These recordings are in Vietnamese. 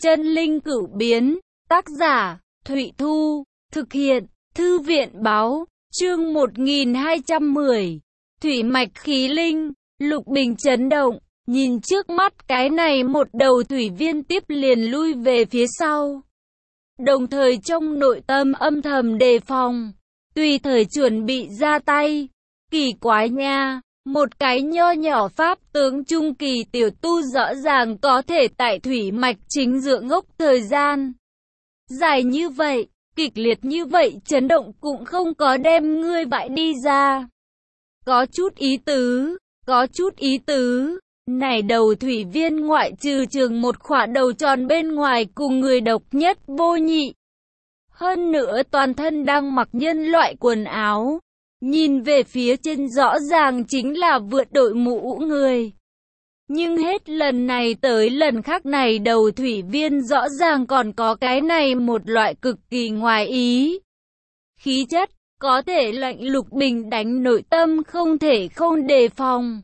Chân linh cửu biến, tác giả, Thụy Thu, thực hiện, Thư viện báo, chương 1210, Thủy mạch khí linh, Lục Bình chấn động, nhìn trước mắt cái này một đầu thủy viên tiếp liền lui về phía sau. Đồng thời trong nội tâm âm thầm đề phòng, tùy thời chuẩn bị ra tay. Kỳ quái nha, một cái nho nhỏ pháp tướng trung kỳ tiểu tu rõ ràng có thể tại thủy mạch chính giữa ngốc thời gian dài như vậy, kịch liệt như vậy, chấn động cũng không có đem ngươi bại đi ra. Có chút ý tứ, có chút ý tứ. Này đầu thủy viên ngoại trừ trường một khỏa đầu tròn bên ngoài cùng người độc nhất vô nhị. Hơn nữa toàn thân đang mặc nhân loại quần áo. Nhìn về phía trên rõ ràng chính là vượt đội mũ người. Nhưng hết lần này tới lần khác này đầu thủy viên rõ ràng còn có cái này một loại cực kỳ ngoài ý. Khí chất, có thể lệnh Lục Bình đánh nội tâm không thể không đề phòng.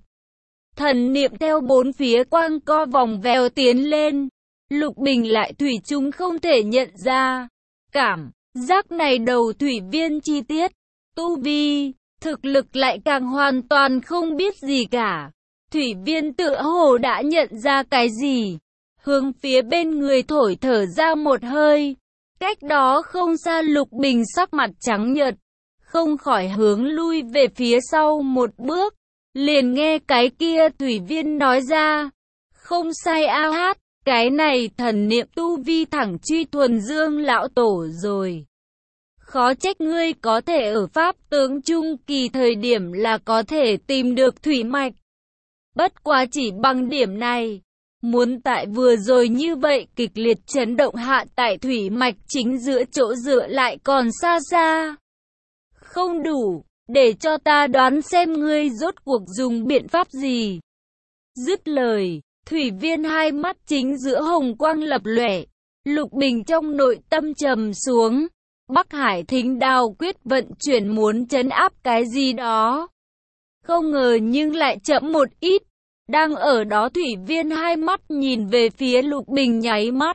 Thần niệm theo bốn phía quang co vòng vèo tiến lên. Lục Bình lại thủy chung không thể nhận ra. Cảm giác này đầu thủy viên chi tiết. Tu vi, thực lực lại càng hoàn toàn không biết gì cả. Thủy viên tựa hồ đã nhận ra cái gì. Hướng phía bên người thổi thở ra một hơi. Cách đó không xa Lục Bình sắc mặt trắng nhợt. Không khỏi hướng lui về phía sau một bước. Liền nghe cái kia thủy viên nói ra. Không sai a hát, cái này thần niệm tu vi thẳng truy thuần dương lão tổ rồi. Khó trách ngươi có thể ở pháp tướng trung kỳ thời điểm là có thể tìm được thủy mạch. Bất quá chỉ bằng điểm này, muốn tại vừa rồi như vậy kịch liệt chấn động hạ tại thủy mạch chính giữa chỗ dựa lại còn xa xa. Không đủ, để cho ta đoán xem ngươi rốt cuộc dùng biện pháp gì. Dứt lời, thủy viên hai mắt chính giữa hồng quang lập lòe. Lục Bình trong nội tâm trầm xuống. Bắc Hải Thính Đao quyết vận chuyển muốn trấn áp cái gì đó. Không ngờ nhưng lại chậm một ít. Đang ở đó thủy viên hai mắt nhìn về phía Lục Bình nháy mắt.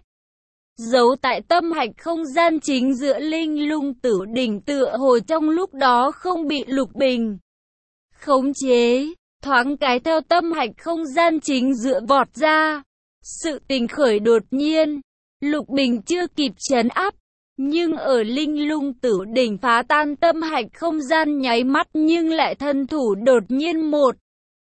Giấu tại tâm hạch không gian chính giữa linh lung tử đỉnh tựa hồ trong lúc đó không bị Lục Bình khống chế. Thoáng cái theo tâm hạch không gian chính giữa vọt ra. Sự tình khởi đột nhiên. Lục Bình chưa kịp trấn áp. Nhưng ở linh lung tử đỉnh phá tan tâm hạch không gian nháy mắt nhưng lại thân thủ đột nhiên một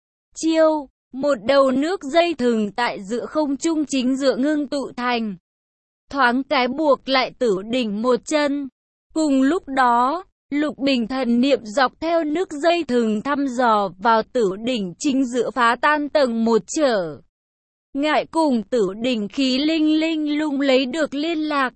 chiêu, một đầu nước dây thừng tại giữa không trung chính giữa ngưng tụ thành. Thoáng cái buộc lại tử đỉnh một chân. Cùng lúc đó, Lục Bình thần niệm dọc theo nước dây thừng thăm dò vào tử đỉnh chính giữa phá tan tầng một trở. Ngại cùng tử đỉnh khí linh lung lấy được liên lạc.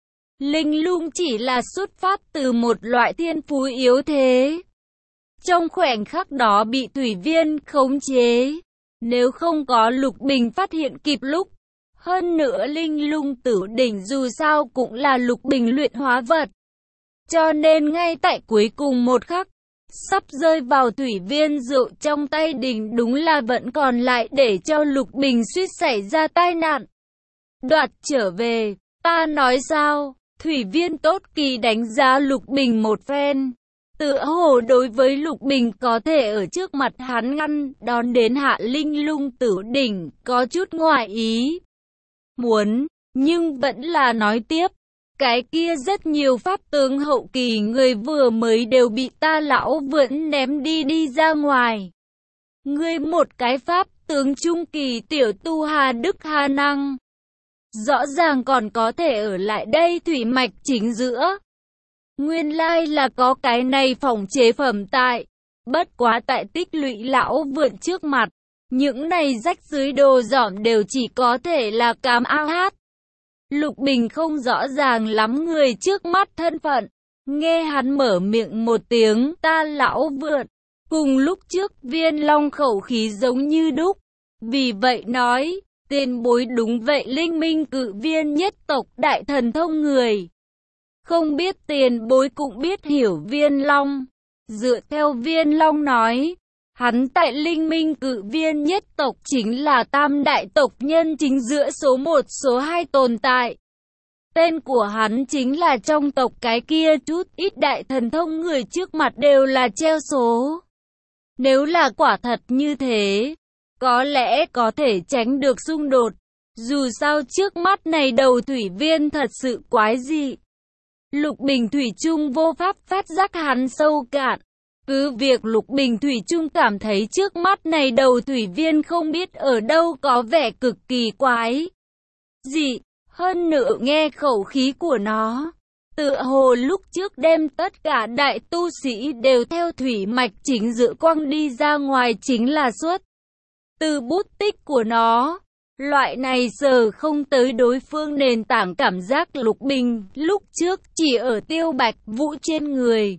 Linh lung chỉ là xuất phát từ một loại thiên phú yếu thế. Trong khoảnh khắc đó bị thủy viên khống chế. Nếu không có Lục Bình phát hiện kịp lúc. Hơn nữa linh lung tử đỉnh dù sao cũng là Lục Bình luyện hóa vật. Cho nên ngay tại cuối cùng một khắc, sắp rơi vào thủy viên rượu trong tay đỉnh đúng là vẫn còn lại để cho Lục Bình suýt xảy ra tai nạn. Đoạt trở về, ta nói sao? Thủy viên tốt kỳ đánh giá Lục Bình một phen. Tựa hồ đối với Lục Bình có thể ở trước mặt hắn ngăn đón đến hạ linh lung tử đỉnh có chút ngoài ý muốn, nhưng vẫn là nói tiếp. Cái kia rất nhiều pháp tướng hậu kỳ người vừa mới đều bị ta lão vượn ném đi ra ngoài. Ngươi một cái pháp tướng trung kỳ tiểu tu hà đức hà năng. Rõ ràng còn có thể ở lại đây thủy mạch chính giữa. Nguyên lai là có cái này phòng chế phẩm tại. Bất quá tại tích lũy lão vượn trước mặt. Những này rách dưới đồ dỏm đều chỉ có thể là cám ao hát. Lục Bình không rõ ràng lắm người trước mắt thân phận. Nghe hắn mở miệng một tiếng ta lão vượn. Cùng lúc trước viên long khẩu khí giống như đúc. Vì vậy nói. Tiền bối đúng vậy linh minh cự viên nhất tộc đại thần thông người. Không biết tiền bối cũng biết hiểu viên long. Dựa theo viên long nói, Hắn tại Linh Minh Cự Viên nhất tộc chính là tam đại tộc nhân chính giữa số 1 số 2 tồn tại. Tên của hắn chính là trong tộc cái kia chút ít đại thần thông người trước mặt đều là treo số. Nếu là quả thật như thế, có lẽ có thể tránh được xung đột. Dù sao trước mắt này đầu thủy viên thật sự quái dị. Lục Bình thủy chung vô pháp phát giác hắn sâu cạn. Cứ việc Lục Bình thủy chung cảm thấy trước mắt này đầu thủy viên không biết ở đâu có vẻ cực kỳ quái dị. Hơn nữa nghe khẩu khí của nó, tựa hồ lúc trước đem tất cả đại tu sĩ đều theo thủy mạch chính giữa quăng đi ra ngoài chính là xuất từ bút tích của nó. Loại này giờ không tới đối phương nền tảng cảm giác Lục Bình lúc trước chỉ ở Tiêu Bạch Vũ trên người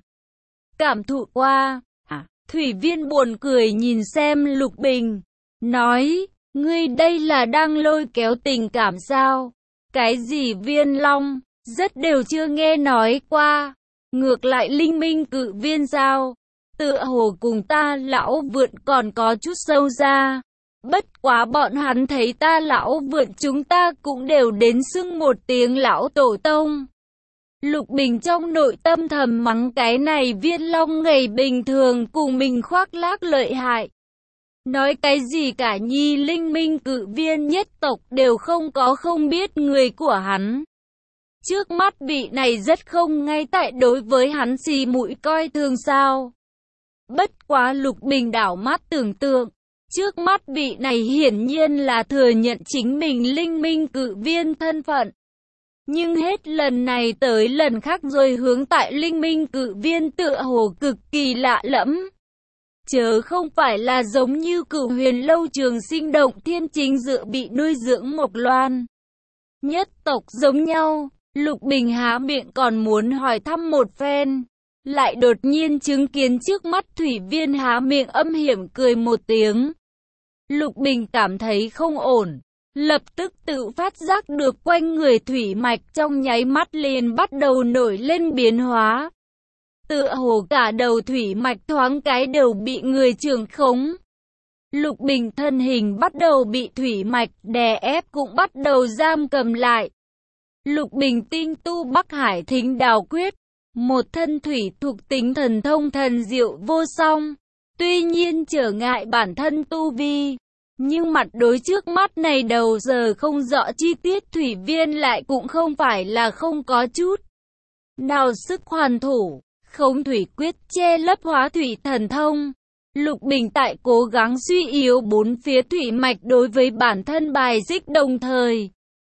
cảm thụ qua. Thủy viên buồn cười nhìn xem Lục Bình, nói, ngươi đây là đang lôi kéo tình cảm sao? Cái gì viên long, rất đều chưa nghe nói qua. Ngược lại Linh Minh Cự Viên sao? Tựa hồ cùng ta lão vượn còn có chút sâu ra. Bất quá bọn hắn thấy ta lão vượn chúng ta cũng đều đến xưng một tiếng lão tổ tông. Lục Bình trong nội tâm thầm mắng cái này viên long ngày bình thường cùng mình khoác lác lợi hại. Nói cái gì cả nhi Linh Minh Cự Viên nhất tộc đều không biết người của hắn. Trước mắt vị này rất không ngay tại đối với hắn xì mũi coi thường sao. Bất quá Lục Bình đảo mắt tưởng tượng. Trước mắt vị này hiển nhiên là thừa nhận chính mình Linh Minh Cự Viên thân phận. Nhưng hết lần này tới lần khác rồi hướng tại Linh Minh Cự Viên tựa hồ cực kỳ lạ lẫm. Chớ không phải là giống như Cửu Huyền Lâu Trường Sinh Động Thiên chính dự bị nuôi dưỡng Mộc Loan. Nhất tộc giống nhau, Lục Bình há miệng còn muốn hỏi thăm một phen. Lại đột nhiên chứng kiến trước mắt thủy viên há miệng âm hiểm cười một tiếng. Lục Bình cảm thấy không ổn, lập tức tự phát giác được quanh người thủy mạch trong nháy mắt liền bắt đầu nổi lên biến hóa. Tựa hồ cả đầu thủy mạch thoáng cái đều bị người trưởng khống. Lục Bình thân hình bắt đầu bị thủy mạch đè ép cũng bắt đầu giam cầm lại. Lục Bình tinh tu Bắc Hải Thính Đào Quyết, một thân thủy thuộc tính thần thông thần diệu vô song. Tuy nhiên trở ngại bản thân tu vi, nhưng mặt đối trước mắt này đầu giờ không rõ chi tiết thủy viên lại cũng không phải là không có chút nào sức hoàn thủ. Không thủy quyết che lấp hóa thủy thần thông. Lục Bình tại cố gắng suy yếu bốn phía thủy mạch đối với bản thân bài xích đồng thời.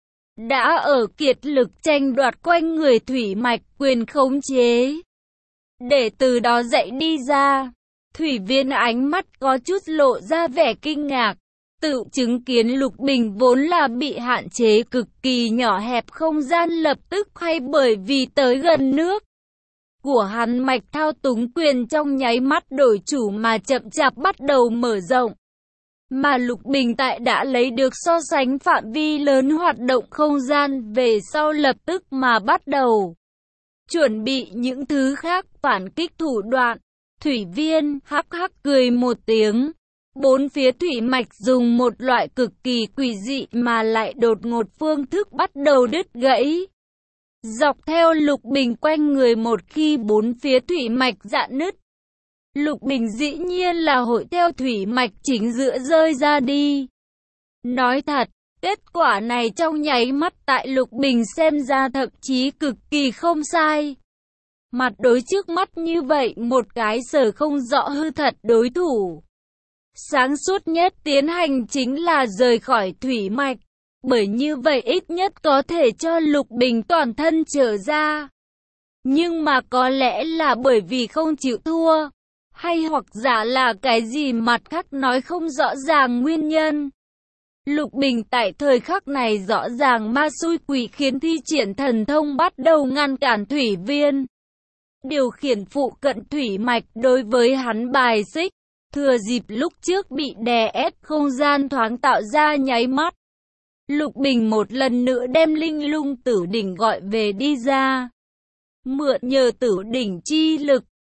Đã ở kiệt lực tranh đoạt quanh người thủy mạch quyền khống chế. Để từ đó dậy đi ra, thủy viên ánh mắt có chút lộ ra vẻ kinh ngạc. Tự chứng kiến Lục Bình vốn là bị hạn chế cực kỳ nhỏ hẹp không gian lập tức hay bởi vì tới gần nước của hắn mạch thao túng quyền trong nháy mắt đổi chủ mà chậm chạp bắt đầu mở rộng. Mà Lục Bình tại đã lấy được so sánh phạm vi lớn hoạt động không gian về sau lập tức mà bắt đầu chuẩn bị những thứ khác phản kích thủ đoạn. Thủy viên hắc hắc cười một tiếng. Bốn phía thủy mạch dùng một loại cực kỳ quỷ dị mà lại đột ngột phương thức bắt đầu đứt gãy. Dọc theo Lục Bình quanh người một khi bốn phía thủy mạch rạn nứt, Lục Bình dĩ nhiên là hội theo thủy mạch chính giữa rơi ra đi. Nói thật, kết quả này trong nháy mắt tại Lục Bình xem ra thậm chí cực kỳ không sai. Mặt đối trước mắt như vậy một cái sở không rõ hư thật đối thủ. Sáng suốt nhất tiến hành chính là rời khỏi thủy mạch. Bởi như vậy ít nhất có thể cho Lục Bình toàn thân trở ra. Nhưng mà có lẽ là bởi vì không chịu thua, hay hoặc giả là cái gì mặt khác nói không rõ ràng nguyên nhân. Lục Bình tại thời khắc này rõ ràng ma xui quỷ khiến thi triển thần thông bắt đầu ngăn cản thủy viên. Điều khiển phụ cận thủy mạch đối với hắn bài xích, thừa dịp lúc trước bị đè ép không gian thoáng tạo ra nháy mắt. Lục Bình một lần nữa đem Linh Lung Tử Đỉnh gọi về đi ra. Mượn nhờ Tử Đỉnh chi lực,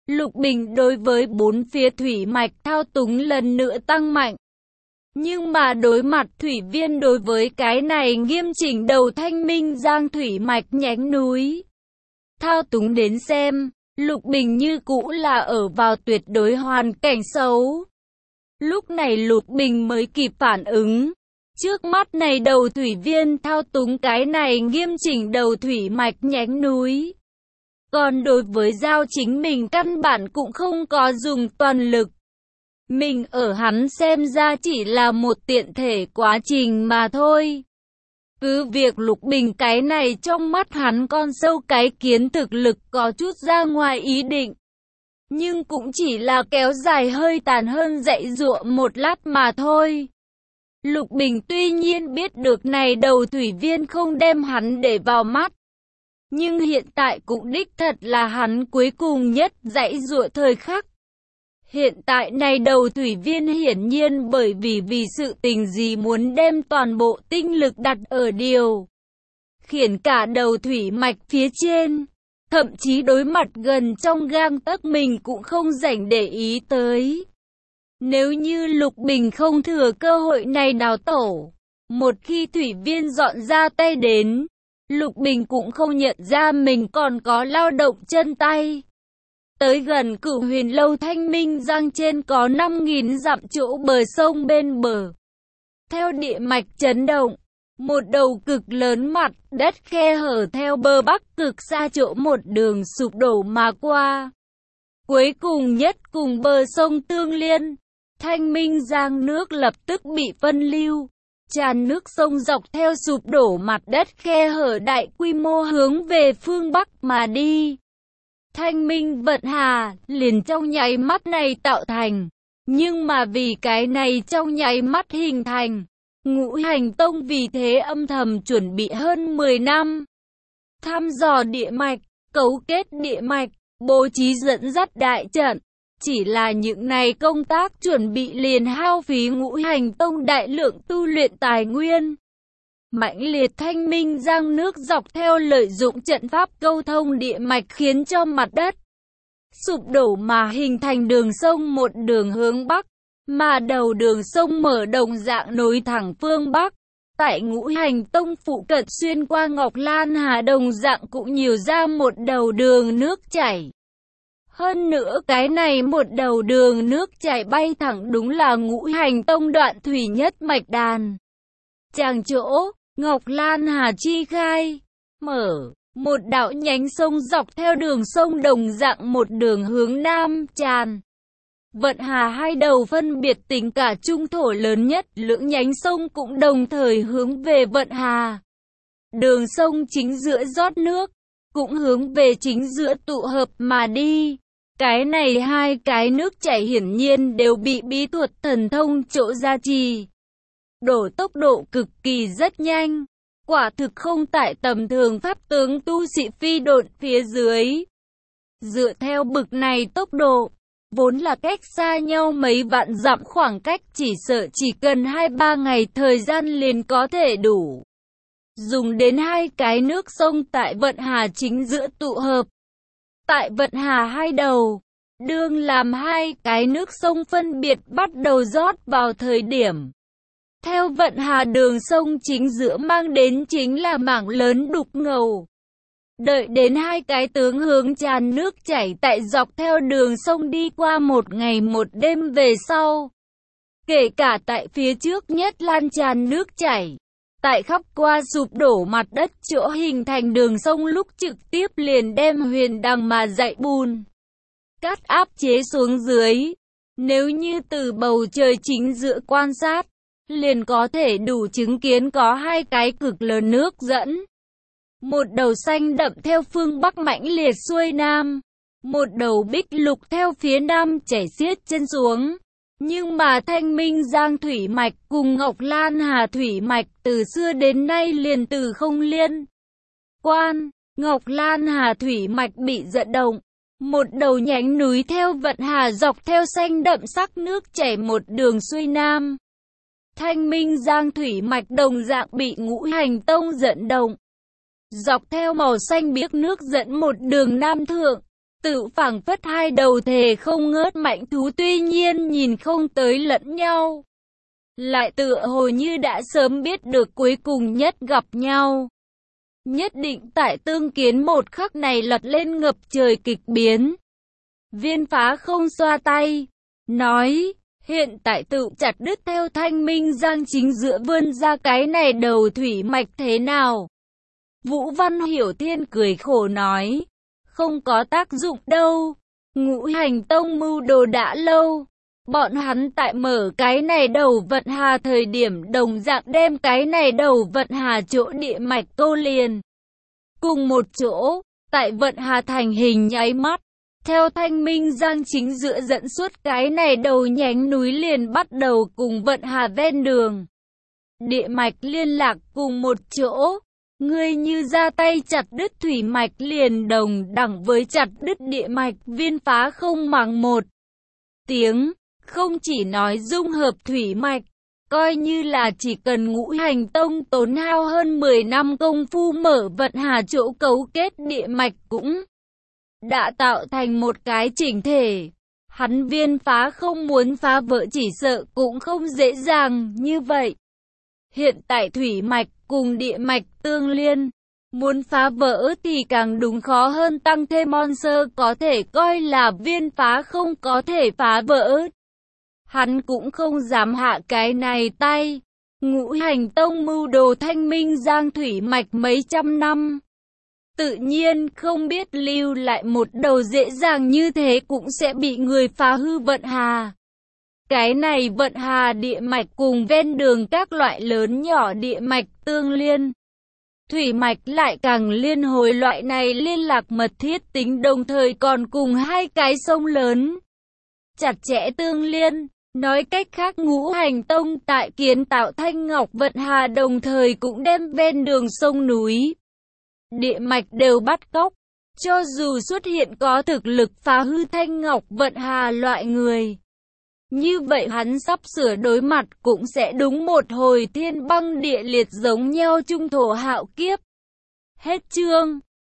Lục Bình đối với bốn phía thủy mạch thao túng lần nữa tăng mạnh. Nhưng mà đối mặt Thủy Viên đối với cái này nghiêm chỉnh đầu Thanh Minh Giang thủy mạch nhánh núi thao túng đến xem, Lục Bình như cũ là ở vào tuyệt đối hoàn cảnh xấu. Lúc này Lục Bình mới kịp phản ứng. Trước mắt này đầu Thủy Viên thao túng cái này nghiêm chỉnh đầu thủy mạch nhánh núi. Còn đối với Giao chính mình căn bản cũng không có dùng toàn lực. Mình ở hắn xem ra chỉ là một tiện thể quá trình mà thôi. Cứ việc Lục Bình cái này trong mắt hắn con sâu cái kiến thực lực có chút ra ngoài ý định. Nhưng cũng chỉ là kéo dài hơi tàn hơn dạy dụa một lát mà thôi. Lục Bình tuy nhiên biết được này đầu Thủy Viên không đem hắn để vào mắt. Nhưng hiện tại cũng đích thật là hắn cuối cùng nhất dạy dụa thời khắc. Hiện tại này đầu Thủy Viên hiển nhiên bởi vì sự tình gì muốn đem toàn bộ tinh lực đặt ở điều khiển cả đầu thủy mạch phía trên. Thậm chí đối mặt gần trong gang tấc mình cũng không rảnh để ý tới. Nếu như Lục Bình không thừa cơ hội này đào tổ, một khi Thủy Viên dọn ra tay đến, Lục Bình cũng không nhận ra mình còn có lao động chân tay. Tới gần Cửu Huyền Lâu Thanh Minh Giang trên có 5.000 dặm chỗ bờ sông bên bờ. Theo địa mạch chấn động, một đầu cực lớn mặt đất khe hở theo bờ bắc cực xa chỗ một đường sụp đổ mà qua. Cuối cùng nhất cùng bờ sông tương liên, Thanh Minh Giang nước lập tức bị phân lưu. Tràn nước sông dọc theo sụp đổ mặt đất khe hở đại quy mô hướng về phương Bắc mà đi. Thanh Minh Vận Hà liền trong nháy mắt này tạo thành. Nhưng mà vì cái này trong nháy mắt hình thành, Ngũ Hành Tông vì thế âm thầm chuẩn bị hơn 10 năm. Thăm dò địa mạch, cấu kết địa mạch, bố trí dẫn dắt đại trận. Chỉ là những này công tác chuẩn bị liền hao phí Ngũ Hành Tông đại lượng tu luyện tài nguyên. Mãnh liệt Thanh Minh Giang nước dọc theo lợi dụng trận pháp câu thông địa mạch khiến cho mặt đất sụp đổ mà hình thành đường sông một đường hướng Bắc, mà đầu đường sông mở đồng dạng nối thẳng phương Bắc. Tại Ngũ Hành Tông phụ cận xuyên qua Ngọc Lan Hà đồng dạng cũng nhiều ra một đầu đường nước chảy. Hơn nữa cái này một đầu đường nước chảy bay thẳng đúng là Ngũ Hành Tông đoạn thủy nhất mạch đàn. Chàng chỗ, Ngọc Lan Hà chi khai, mở, một đạo nhánh sông dọc theo đường sông đồng dạng một đường hướng Nam tràn. Vận Hà hai đầu phân biệt tính cả trung thổ lớn nhất, lưỡng nhánh sông cũng đồng thời hướng về Vận Hà. Đường sông chính giữa rót nước, cũng hướng về chính giữa tụ hợp mà đi. Cái này hai cái nước chảy hiển nhiên đều bị bí thuật thần thông chỗ gia trì. Đổ tốc độ cực kỳ rất nhanh. Quả thực không tại tầm thường pháp tướng tu sĩ phi độn phía dưới. Dựa theo bực này tốc độ, vốn là cách xa nhau mấy vạn dặm khoảng cách chỉ sợ chỉ cần 2-3 ngày thời gian liền có thể đủ. Dùng đến hai cái nước sông tại Vận Hà chính giữa tụ hợp. Tại Vận Hà hai đầu, đương làm hai cái nước sông phân biệt bắt đầu rót vào thời điểm. Theo Vận Hà đường sông chính giữa mang đến chính là mảng lớn đục ngầu. Đợi đến hai cái tướng hướng tràn nước chảy tại dọc theo đường sông đi qua một ngày một đêm về sau. Kể cả tại phía trước nhất lan tràn nước chảy. Tại khắp qua sụp đổ mặt đất chỗ hình thành đường sông lúc trực tiếp liền đem huyền đằng mà dạy bùn. Cát áp chế xuống dưới. Nếu như từ bầu trời chính giữa quan sát, liền có thể đủ chứng kiến có hai cái cực lớn nước dẫn. Một đầu xanh đậm theo phương Bắc mãnh liệt xuôi Nam. Một đầu bích lục theo phía Nam chảy xiết chân xuống. Nhưng mà Thanh Minh Giang thủy mạch cùng Ngọc Lan Hà thủy mạch từ xưa đến nay liền từ không liên quan. Ngọc Lan Hà thủy mạch bị giận động. Một đầu nhánh núi theo Vận Hà dọc theo xanh đậm sắc nước chảy một đường xuôi Nam. Thanh Minh Giang thủy mạch đồng dạng bị Ngũ Hành Tông dẫn động. Dọc theo màu xanh biếc nước dẫn một đường Nam thượng. Tự phảng phất hai đầu thể không ngớt mạnh thú tuy nhiên nhìn không tới lẫn nhau. Lại tựa hồ như đã sớm biết được cuối cùng nhất gặp nhau. Nhất định tại tương kiến một khắc này lật lên ngập trời kịch biến. Viên Phá không xoa tay, nói, hiện tại tự chặt đứt theo Thanh Minh Giang chính giữa vươn ra cái này đầu thủy mạch thế nào? Vũ Văn Hiểu Thiên cười khổ nói, không có tác dụng đâu, Ngũ Hành Tông mưu đồ đã lâu. Bọn hắn tại mở cái này đầu vận hà thời điểm đồng dạng đem cái này đầu vận hà chỗ địa mạch câu liền. Cùng một chỗ, tại vận hà thành hình nháy mắt, theo Thanh Minh Giang chính giữa dẫn suốt cái này đầu nhánh núi liền bắt đầu cùng vận hà ven đường. Địa mạch liên lạc cùng một chỗ, ngươi như ra tay chặt đứt thủy mạch liền đồng đẳng với chặt đứt địa mạch. Viên Phá không mắng một tiếng, không chỉ nói dung hợp thủy mạch, coi như là chỉ cần Ngũ Hành Tông tốn hao hơn 10 năm công phu mở vận hà chỗ cấu kết địa mạch cũng đã tạo thành một cái chỉnh thể. Hắn Viên Phá không muốn phá vỡ chỉ sợ cũng không dễ dàng như vậy. Hiện tại thủy mạch cùng địa mạch tương liên, muốn phá vỡ thì càng đúng khó hơn, tăng thêm monster có thể coi là Viên Phá không có thể phá vỡ. Hắn cũng không dám hạ cái này tay. Ngũ Hành Tông mưu đồ Thanh Minh Giang thủy mạch mấy trăm năm, tự nhiên không biết lưu lại một đầu dễ dàng như thế cũng sẽ bị người phá hư vận hà. Cái này vận hà địa mạch cùng ven đường các loại lớn nhỏ địa mạch tương liên. Thủy mạch lại càng liên hồi, loại này liên lạc mật thiết tính đồng thời còn cùng hai cái sông lớn chặt chẽ tương liên. Nói cách khác, Ngũ Hành Tông tại kiến tạo Thanh Ngọc vận hà đồng thời cũng đem ven đường sông núi, địa mạch đều bắt cóc. Cho dù xuất hiện có thực lực phá hư Thanh Ngọc vận hà loại người, như vậy hắn sắp sửa đối mặt cũng sẽ đúng một hồi thiên băng địa liệt giống nhau trung thổ hạo kiếp. Hết chương.